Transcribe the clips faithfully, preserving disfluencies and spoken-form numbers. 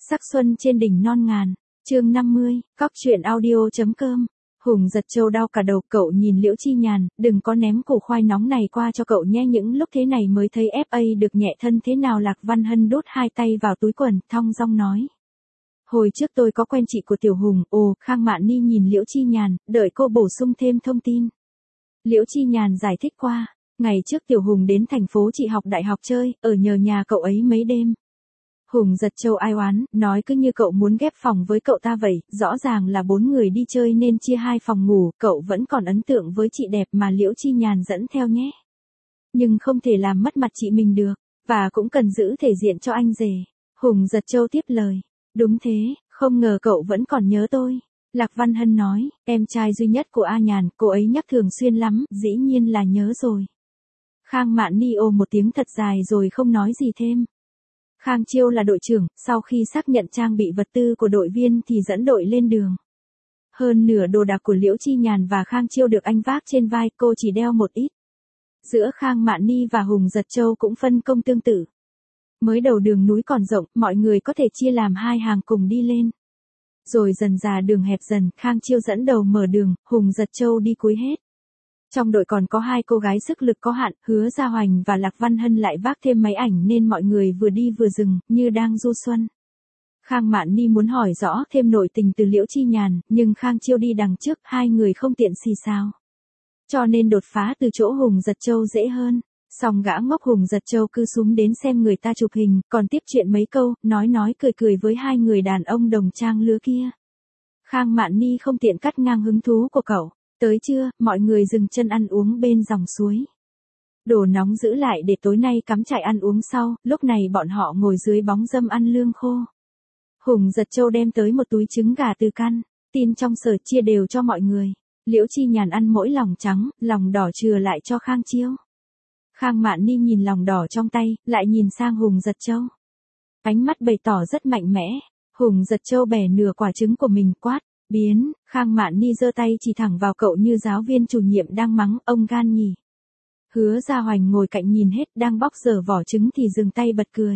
Sắc xuân trên đỉnh non ngàn, chương năm mươi, cóc truyện audio.com. Hùng giật châu đau cả đầu, cậu nhìn Liễu Chi Nhàn, đừng có ném củ khoai nóng này qua cho cậu nhé. Những lúc thế này mới thấy ép a được nhẹ thân thế nào. Lạc Văn Hân đút hai tay vào túi quần, thong dong nói. Hồi trước tôi có quen chị của Tiểu Hùng. Ồ, Khang Mạn Ni nhìn Liễu Chi Nhàn, đợi cô bổ sung thêm thông tin. Liễu Chi Nhàn giải thích qua, ngày trước Tiểu Hùng đến thành phố chị học đại học chơi, ở nhờ nhà cậu ấy mấy đêm. Hùng giật châu ai oán, nói cứ như cậu muốn ghép phòng với cậu ta vậy, rõ ràng là bốn người đi chơi nên chia hai phòng ngủ, cậu vẫn còn ấn tượng với chị đẹp mà Liễu Chi Nhàn dẫn theo nhé. Nhưng không thể làm mất mặt chị mình được, và cũng cần giữ thể diện cho anh rể. Hùng giật châu tiếp lời, đúng thế, không ngờ cậu vẫn còn nhớ tôi. Lạc Văn Hân nói, em trai duy nhất của A Nhàn, cô ấy nhắc thường xuyên lắm, dĩ nhiên là nhớ rồi. Khang Mạn Ni ồ một tiếng thật dài rồi không nói gì thêm. Khang Chiêu là đội trưởng, sau khi xác nhận trang bị vật tư của đội viên thì dẫn đội lên đường. Hơn nửa đồ đạc của Liễu Chi Nhàn và Khang Chiêu được anh vác trên vai, cô chỉ đeo một ít. Giữa Khang Mạn Ni và Hùng Giật Châu cũng phân công tương tự. Mới đầu đường núi còn rộng, mọi người có thể chia làm hai hàng cùng đi lên. Rồi dần dà đường hẹp dần, Khang Chiêu dẫn đầu mở đường, Hùng Giật Châu đi cuối hết. Trong đội còn có hai cô gái sức lực có hạn, Hứa Gia Hoành và Lạc Văn Hân lại vác thêm máy ảnh nên mọi người vừa đi vừa dừng, như đang du xuân. Khang Mạn Ni muốn hỏi rõ thêm nội tình từ Liễu Chi Nhàn, nhưng Khang Chiêu đi đằng trước, hai người không tiện xì xào. Cho nên đột phá từ chỗ Hùng Giật Châu dễ hơn. Song gã ngốc Hùng Giật Châu cứ súm đến xem người ta chụp hình, còn tiếp chuyện mấy câu, nói nói cười cười với hai người đàn ông đồng trang lứa kia. Khang Mạn Ni không tiện cắt ngang hứng thú của cậu. Tới trưa, mọi người dừng chân ăn uống bên dòng suối. Đồ nóng giữ lại để tối nay cắm trại ăn uống sau, lúc này bọn họ ngồi dưới bóng râm ăn lương khô. Hùng Giật Châu đem tới một túi trứng gà từ căn, tin trong sở chia đều cho mọi người. Liễu Chi Nhàn ăn mỗi lòng trắng, lòng đỏ chừa lại cho Khang Chiêu. Khang Mạn Ni nhìn lòng đỏ trong tay, lại nhìn sang Hùng Giật Châu. Ánh mắt bày tỏ rất mạnh mẽ. Hùng Giật Châu bẻ nửa quả trứng của mình quát. Biến, Khang Mạn Ni giơ tay chỉ thẳng vào cậu như giáo viên chủ nhiệm đang mắng ông gan nhỉ. Hứa Gia Hoành ngồi cạnh nhìn hết, đang bóc dở vỏ trứng thì dừng tay bật cười.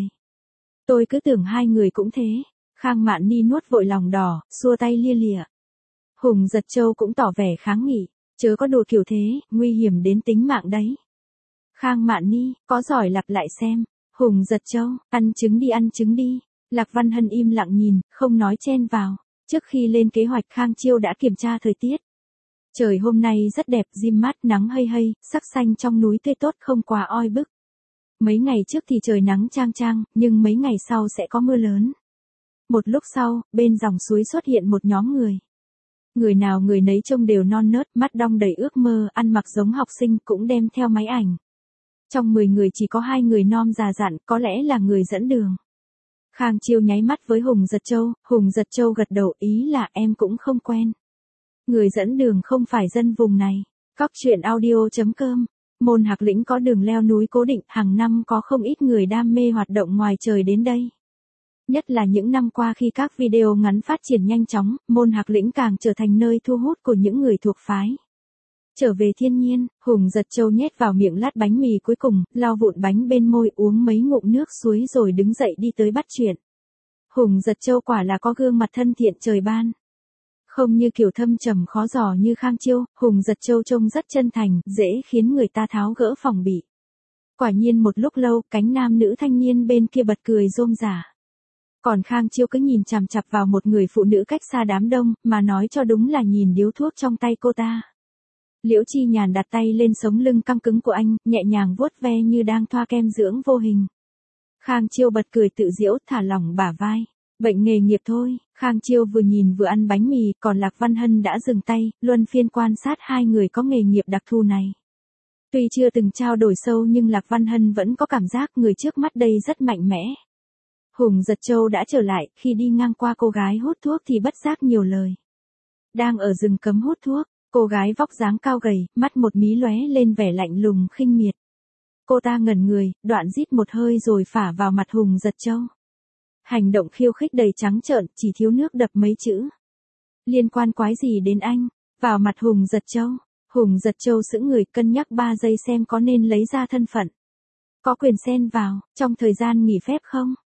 Tôi cứ tưởng hai người cũng thế. Khang Mạn Ni nuốt vội lòng đỏ, xua tay lia lịa. Hùng Giật Châu cũng tỏ vẻ kháng nghị, chớ có đùa kiểu thế, nguy hiểm đến tính mạng đấy. Khang Mạn Ni, có giỏi lặp lại xem. Hùng Giật Châu, ăn trứng đi ăn trứng đi. Lạc Văn Hân im lặng nhìn, không nói chen vào. Trước khi lên kế hoạch Khang Chiêu đã kiểm tra thời tiết. Trời hôm nay rất đẹp, dim mát, nắng hây hây, sắc xanh trong núi tươi tốt, không quá oi bức. Mấy ngày trước thì trời nắng chang chang, nhưng mấy ngày sau sẽ có mưa lớn. Một lúc sau, bên dòng suối xuất hiện một nhóm người. Người nào người nấy trông đều non nớt, mắt đong đầy ước mơ, ăn mặc giống học sinh, cũng đem theo máy ảnh. Trong mười người chỉ có hai người non già dặn, có lẽ là người dẫn đường. Khang Chiêu nháy mắt với Hùng Giật Châu, Hùng Giật Châu gật đầu, ý là em cũng không quen. Người dẫn đường không phải dân vùng này. Cóc truyện audio.com. Môn Hạc Lĩnh có đường leo núi cố định, hàng năm có không ít người đam mê hoạt động ngoài trời đến đây. Nhất là những năm qua khi các video ngắn phát triển nhanh chóng, Môn Hạc Lĩnh càng trở thành nơi thu hút của những người thuộc phái. Trở về thiên nhiên, Hùng Giật Châu nhét vào miệng lát bánh mì cuối cùng, lau vụn bánh bên môi, uống mấy ngụm nước suối rồi đứng dậy đi tới bắt chuyện. Hùng Giật Châu quả là có gương mặt thân thiện trời ban. Không như kiểu thâm trầm khó dò như Khang Chiêu, Hùng Giật Châu trông rất chân thành, dễ khiến người ta tháo gỡ phòng bị. Quả nhiên một lúc lâu, cánh nam nữ thanh niên bên kia bật cười rôm rả. Còn Khang Chiêu cứ nhìn chằm chằm vào một người phụ nữ cách xa đám đông, mà nói cho đúng là nhìn điếu thuốc trong tay cô ta. Liễu Chi Nhàn đặt tay lên sống lưng căng cứng của anh, nhẹ nhàng vuốt ve như đang thoa kem dưỡng vô hình. Khang Chiêu bật cười tự giễu, thả lỏng bả vai. Bệnh nghề nghiệp thôi. Khang Chiêu vừa nhìn vừa ăn bánh mì, còn Lạc Văn Hân đã dừng tay, luân phiên quan sát hai người có nghề nghiệp đặc thù này. Tuy chưa từng trao đổi sâu nhưng Lạc Văn Hân vẫn có cảm giác người trước mắt đây rất mạnh mẽ. Hùng Giật Châu đã trở lại, khi đi ngang qua cô gái hút thuốc thì bất giác nhiều lời. Đang ở rừng cấm hút thuốc. Cô gái vóc dáng cao gầy, mắt một mí lóe lên vẻ lạnh lùng khinh miệt. Cô ta ngẩn người, đoạn rít một hơi rồi phả vào mặt Hùng Giật Châu. Hành động khiêu khích đầy trắng trợn, chỉ thiếu nước đập mấy chữ. Liên quan quái gì đến anh? Vào mặt Hùng Giật Châu. Hùng Giật Châu sững người, cân nhắc ba giây xem có nên lấy ra thân phận. Có quyền xen vào, trong thời gian nghỉ phép không?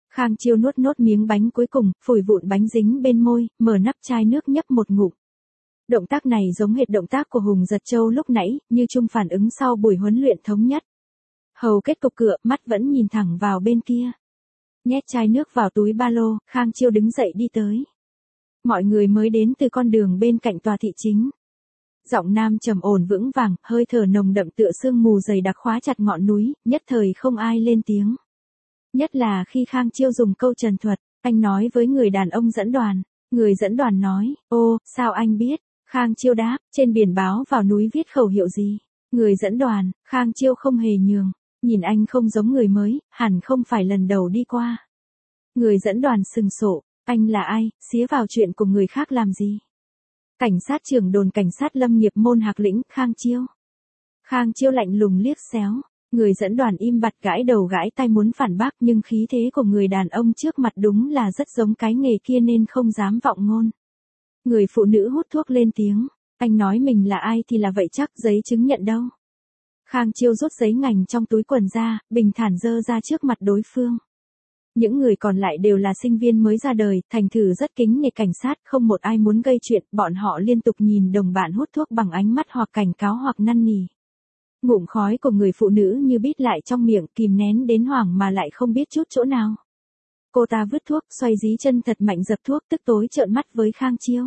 Khang Chiêu nuốt nốt miếng bánh cuối cùng, phủi vụn bánh dính bên môi, mở nắp chai nước nhấp một ngụm. Động tác này giống hệt động tác của Hùng Giật Châu lúc nãy, như chung phản ứng sau buổi huấn luyện thống nhất. Hầu kết cục cựa, mắt vẫn nhìn thẳng vào bên kia. Nhét chai nước vào túi ba lô, Khang Chiêu đứng dậy đi tới. Mọi người mới đến từ con đường bên cạnh tòa thị chính. Giọng nam trầm ổn vững vàng, hơi thở nồng đậm tựa sương mù dày đặc khóa chặt ngọn núi, nhất thời không ai lên tiếng. Nhất là khi Khang Chiêu dùng câu trần thuật, anh nói với người đàn ông dẫn đoàn. Người dẫn đoàn nói, ô, sao anh biết? Khang Chiêu đáp, trên biển báo vào núi viết khẩu hiệu gì? Người dẫn đoàn, Khang Chiêu không hề nhường. Nhìn anh không giống người mới, hẳn không phải lần đầu đi qua. Người dẫn đoàn sừng sộ, anh là ai, xía vào chuyện của người khác làm gì? Cảnh sát trưởng đồn cảnh sát lâm nghiệp môn Hạc Lĩnh, Khang Chiêu. Khang Chiêu lạnh lùng liếc xéo. Người dẫn đoàn im bặt gãi đầu gãi tai muốn phản bác nhưng khí thế của người đàn ông trước mặt đúng là rất giống cái nghề kia nên không dám vọng ngôn. Người phụ nữ hút thuốc lên tiếng. Anh nói mình là ai thì là vậy chắc, giấy chứng nhận đâu? Khang Chiêu rút giấy ngành trong túi quần ra, bình thản dơ ra trước mặt đối phương. Những người còn lại đều là sinh viên mới ra đời, thành thử rất kính nể cảnh sát, không một ai muốn gây chuyện, bọn họ liên tục nhìn đồng bạn hút thuốc bằng ánh mắt hoặc cảnh cáo hoặc năn nỉ. Ngụm khói của người phụ nữ như bít lại trong miệng, kìm nén đến hoảng mà lại không biết chút chỗ nào. Cô ta vứt thuốc, xoay dí chân thật mạnh dập thuốc, tức tối trợn mắt với Khang Chiêu.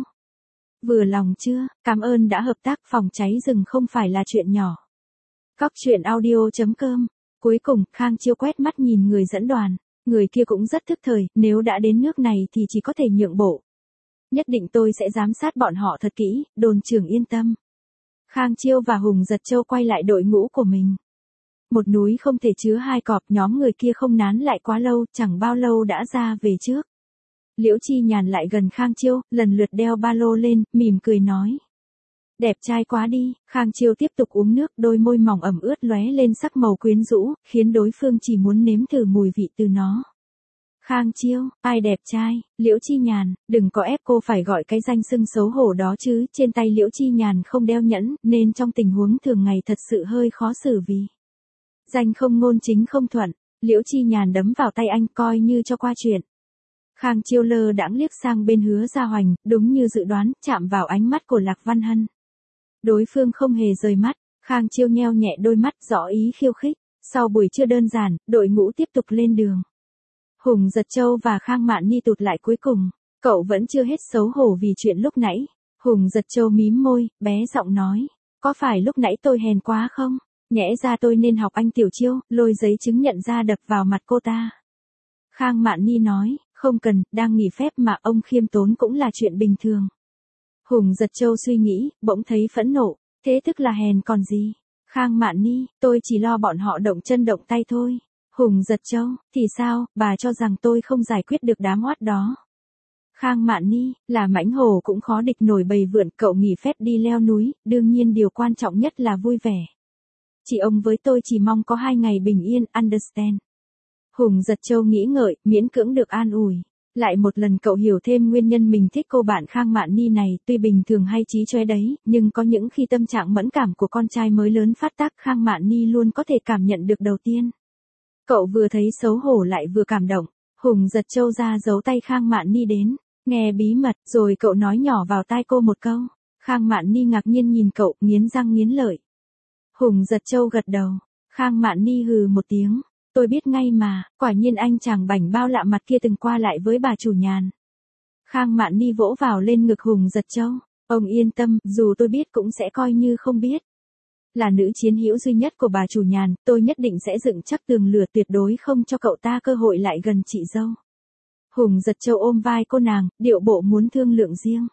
Vừa lòng chưa, cảm ơn đã hợp tác, phòng cháy rừng không phải là chuyện nhỏ. Cóc truyện audio chấm com. Cuối cùng, Khang Chiêu quét mắt nhìn người dẫn đoàn. Người kia cũng rất thức thời, nếu đã đến nước này thì chỉ có thể nhượng bộ. Nhất định tôi sẽ giám sát bọn họ thật kỹ, đồn trưởng yên tâm. Khang Chiêu và Hùng Giật Châu quay lại đội ngũ của mình. Một núi không thể chứa hai cọp, nhóm người kia không nán lại quá lâu, chẳng bao lâu đã ra về trước. Liễu Chi Nhàn lại gần Khang Chiêu, lần lượt đeo ba lô lên, mỉm cười nói. Đẹp trai quá đi, Khang Chiêu tiếp tục uống nước, đôi môi mỏng ẩm ướt lóe lên sắc màu quyến rũ, khiến đối phương chỉ muốn nếm thử mùi vị từ nó. Khang Chiêu, ai đẹp trai, Liễu Chi Nhàn, đừng có ép cô phải gọi cái danh xưng xấu hổ đó chứ, trên tay Liễu Chi Nhàn không đeo nhẫn, nên trong tình huống thường ngày thật sự hơi khó xử vì. Danh không ngôn chính không thuận, Liễu Chi Nhàn đấm vào tay anh coi như cho qua chuyện. Khang Chiêu lơ đãng liếc sang bên Hứa Gia Hoành, đúng như dự đoán, chạm vào ánh mắt của Lạc Văn Hân. Đối phương không hề rời mắt, Khang Chiêu nheo nhẹ đôi mắt rõ ý khiêu khích. Sau buổi trưa đơn giản, đội ngũ tiếp tục lên đường. Hùng Giật Châu và Khang Mạn Ni tụt lại cuối cùng. Cậu vẫn chưa hết xấu hổ vì chuyện lúc nãy. Hùng Giật Châu mím môi, bé giọng nói. Có phải lúc nãy tôi hèn quá không? Nhẽ ra tôi nên học anh Tiểu Chiêu, lôi giấy chứng nhận ra đập vào mặt cô ta. Khang Mạn Ni nói, không cần, đang nghỉ phép mà ông khiêm tốn cũng là chuyện bình thường. Hùng Giật Châu suy nghĩ, bỗng thấy phẫn nộ, thế tức là hèn còn gì? Khang Mạn Ni, tôi chỉ lo bọn họ động chân động tay thôi. Hùng Giật Châu, thì sao, bà cho rằng tôi không giải quyết được đám oát đó. Khang Mạn Ni, là mãnh hổ cũng khó địch nổi bầy vượn, cậu nghỉ phép đi leo núi, đương nhiên điều quan trọng nhất là vui vẻ. Chị ông với tôi chỉ mong có hai ngày bình yên, understand. Hùng Giật Châu nghĩ ngợi, miễn cưỡng được an ủi. Lại một lần cậu hiểu thêm nguyên nhân mình thích cô bạn Khang Mạn Ni này, tuy bình thường hay trí chóe đấy, nhưng có những khi tâm trạng mẫn cảm của con trai mới lớn phát tác, Khang Mạn Ni luôn có thể cảm nhận được đầu tiên. Cậu vừa thấy xấu hổ lại vừa cảm động. Hùng Giật Châu ra giấu tay Khang Mạn Ni đến, nghe bí mật, rồi cậu nói nhỏ vào tai cô một câu. Khang Mạn Ni ngạc nhiên nhìn cậu, nghiến răng nghiến lợi. Hùng Giật Châu gật đầu. Khang Mạn Ni hừ một tiếng. Tôi biết ngay mà, quả nhiên anh chàng bảnh bao lạ mặt kia từng qua lại với bà chủ Nhàn. Khang Mạn Ni vỗ vào lên ngực Hùng Giật Châu. Ông yên tâm, dù tôi biết cũng sẽ coi như không biết. Là nữ chiến hữu duy nhất của bà chủ Nhàn, tôi nhất định sẽ dựng chắc tường lửa, tuyệt đối không cho cậu ta cơ hội lại gần chị dâu. Hùng Giật Châu ôm vai cô nàng, điệu bộ muốn thương lượng riêng.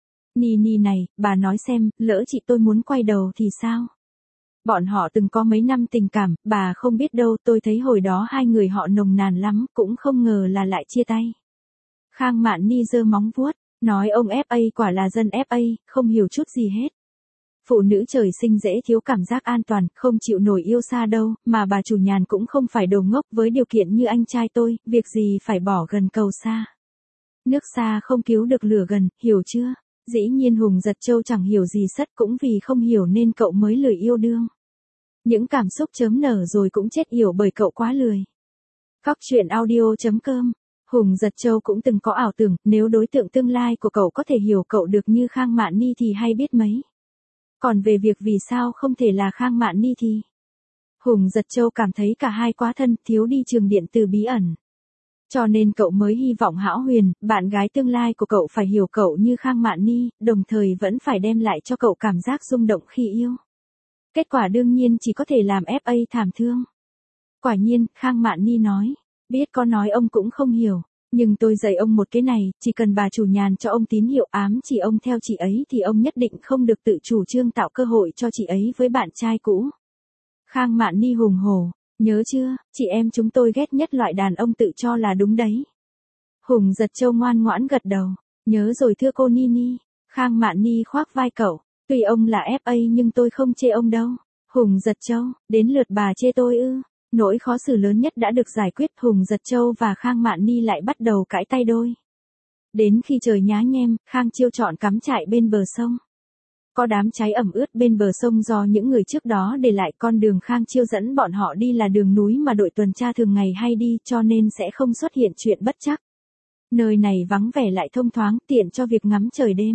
Ni Ni này, bà nói xem, lỡ chị tôi muốn quay đầu thì sao? Bọn họ từng có mấy năm tình cảm, bà không biết đâu, tôi thấy hồi đó hai người họ nồng nàn lắm, cũng không ngờ là lại chia tay. Khang Mạn Ni giơ móng vuốt, nói ông ép a quả là dân ép a, không hiểu chút gì hết. Phụ nữ trời sinh dễ thiếu cảm giác an toàn, không chịu nổi yêu xa đâu, mà bà chủ Nhàn cũng không phải đồ ngốc, với điều kiện như anh trai tôi, việc gì phải bỏ gần cầu xa. Nước xa không cứu được lửa gần, hiểu chưa? Dĩ nhiên Hùng Giật Châu chẳng hiểu gì sất, cũng vì không hiểu nên cậu mới lười yêu đương. Những cảm xúc chớm nở rồi cũng chết yểu bởi cậu quá lười. Cóc truyện audio chấm com Hùng Giật Châu cũng từng có ảo tưởng, nếu đối tượng tương lai của cậu có thể hiểu cậu được như Khang Mạn Ni thì hay biết mấy. Còn về việc vì sao không thể là Khang Mạn Ni thì... Hùng Giật Châu cảm thấy cả hai quá thân, thiếu đi trường điện từ bí ẩn. Cho nên cậu mới hy vọng Hão Huyền, bạn gái tương lai của cậu phải hiểu cậu như Khang Mạn Ni, đồng thời vẫn phải đem lại cho cậu cảm giác rung động khi yêu. Kết quả đương nhiên chỉ có thể làm ép a thảm thương. Quả nhiên, Khang Mạn Ni nói, biết có nói ông cũng không hiểu, nhưng tôi dạy ông một cái này, chỉ cần bà chủ Nhàn cho ông tín hiệu ám chỉ ông theo chị ấy thì ông nhất định không được tự chủ trương tạo cơ hội cho chị ấy với bạn trai cũ. Khang Mạn Ni hùng hổ, nhớ chưa, chị em chúng tôi ghét nhất loại đàn ông tự cho là đúng đấy. Hùng Giật Châu ngoan ngoãn gật đầu, nhớ rồi thưa cô Nini. Khang Mạn Ni khoác vai cậu, tuy ông là ép a nhưng tôi không chê ông đâu. Hùng Giật Châu, đến lượt bà chê tôi ư. Nỗi khó xử lớn nhất đã được giải quyết, Hùng Giật Châu và Khang Mạn Ni lại bắt đầu cãi tay đôi. Đến khi trời nhá nhem, Khang Chiêu chọn cắm trại bên bờ sông. Có đám cháy ẩm ướt bên bờ sông do những người trước đó để lại, con đường Khang Chiêu dẫn bọn họ đi là đường núi mà đội tuần tra thường ngày hay đi, cho nên sẽ không xuất hiện chuyện bất trắc. Nơi này vắng vẻ lại thông thoáng, tiện cho việc ngắm trời đêm.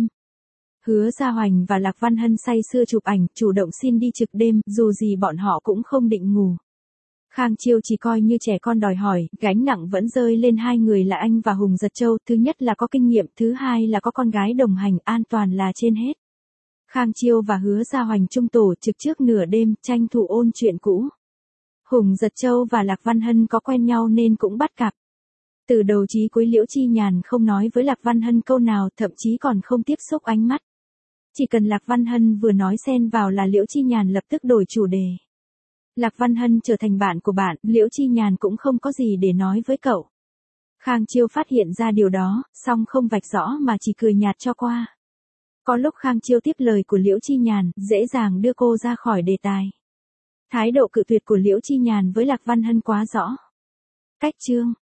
Hứa Gia Hoành và Lạc Văn Hân say sưa chụp ảnh, chủ động xin đi trực đêm, dù gì bọn họ cũng không định ngủ. Khang Chiêu chỉ coi như trẻ con đòi hỏi, gánh nặng vẫn rơi lên hai người là anh và Hùng Giật Châu, thứ nhất là có kinh nghiệm, thứ hai là có con gái đồng hành, an toàn là trên hết. Khang Chiêu và Hứa Gia Hoành chung tổ trực trước nửa đêm, tranh thủ ôn chuyện cũ. Hùng Giật Châu và Lạc Văn Hân có quen nhau nên cũng bắt cặp. Từ đầu chí cuối Liễu Chi Nhàn không nói với Lạc Văn Hân câu nào, thậm chí còn không tiếp xúc ánh mắt. Chỉ cần Lạc Văn Hân vừa nói xen vào là Liễu Chi Nhàn lập tức đổi chủ đề. Lạc Văn Hân trở thành bạn của bạn, Liễu Chi Nhàn cũng không có gì để nói với cậu. Khang Chiêu phát hiện ra điều đó, song không vạch rõ mà chỉ cười nhạt cho qua. Có lúc Khang Chiêu tiếp lời của Liễu Chi Nhàn, dễ dàng đưa cô ra khỏi đề tài. Thái độ cự tuyệt của Liễu Chi Nhàn với Lạc Văn Hân quá rõ. Cách chương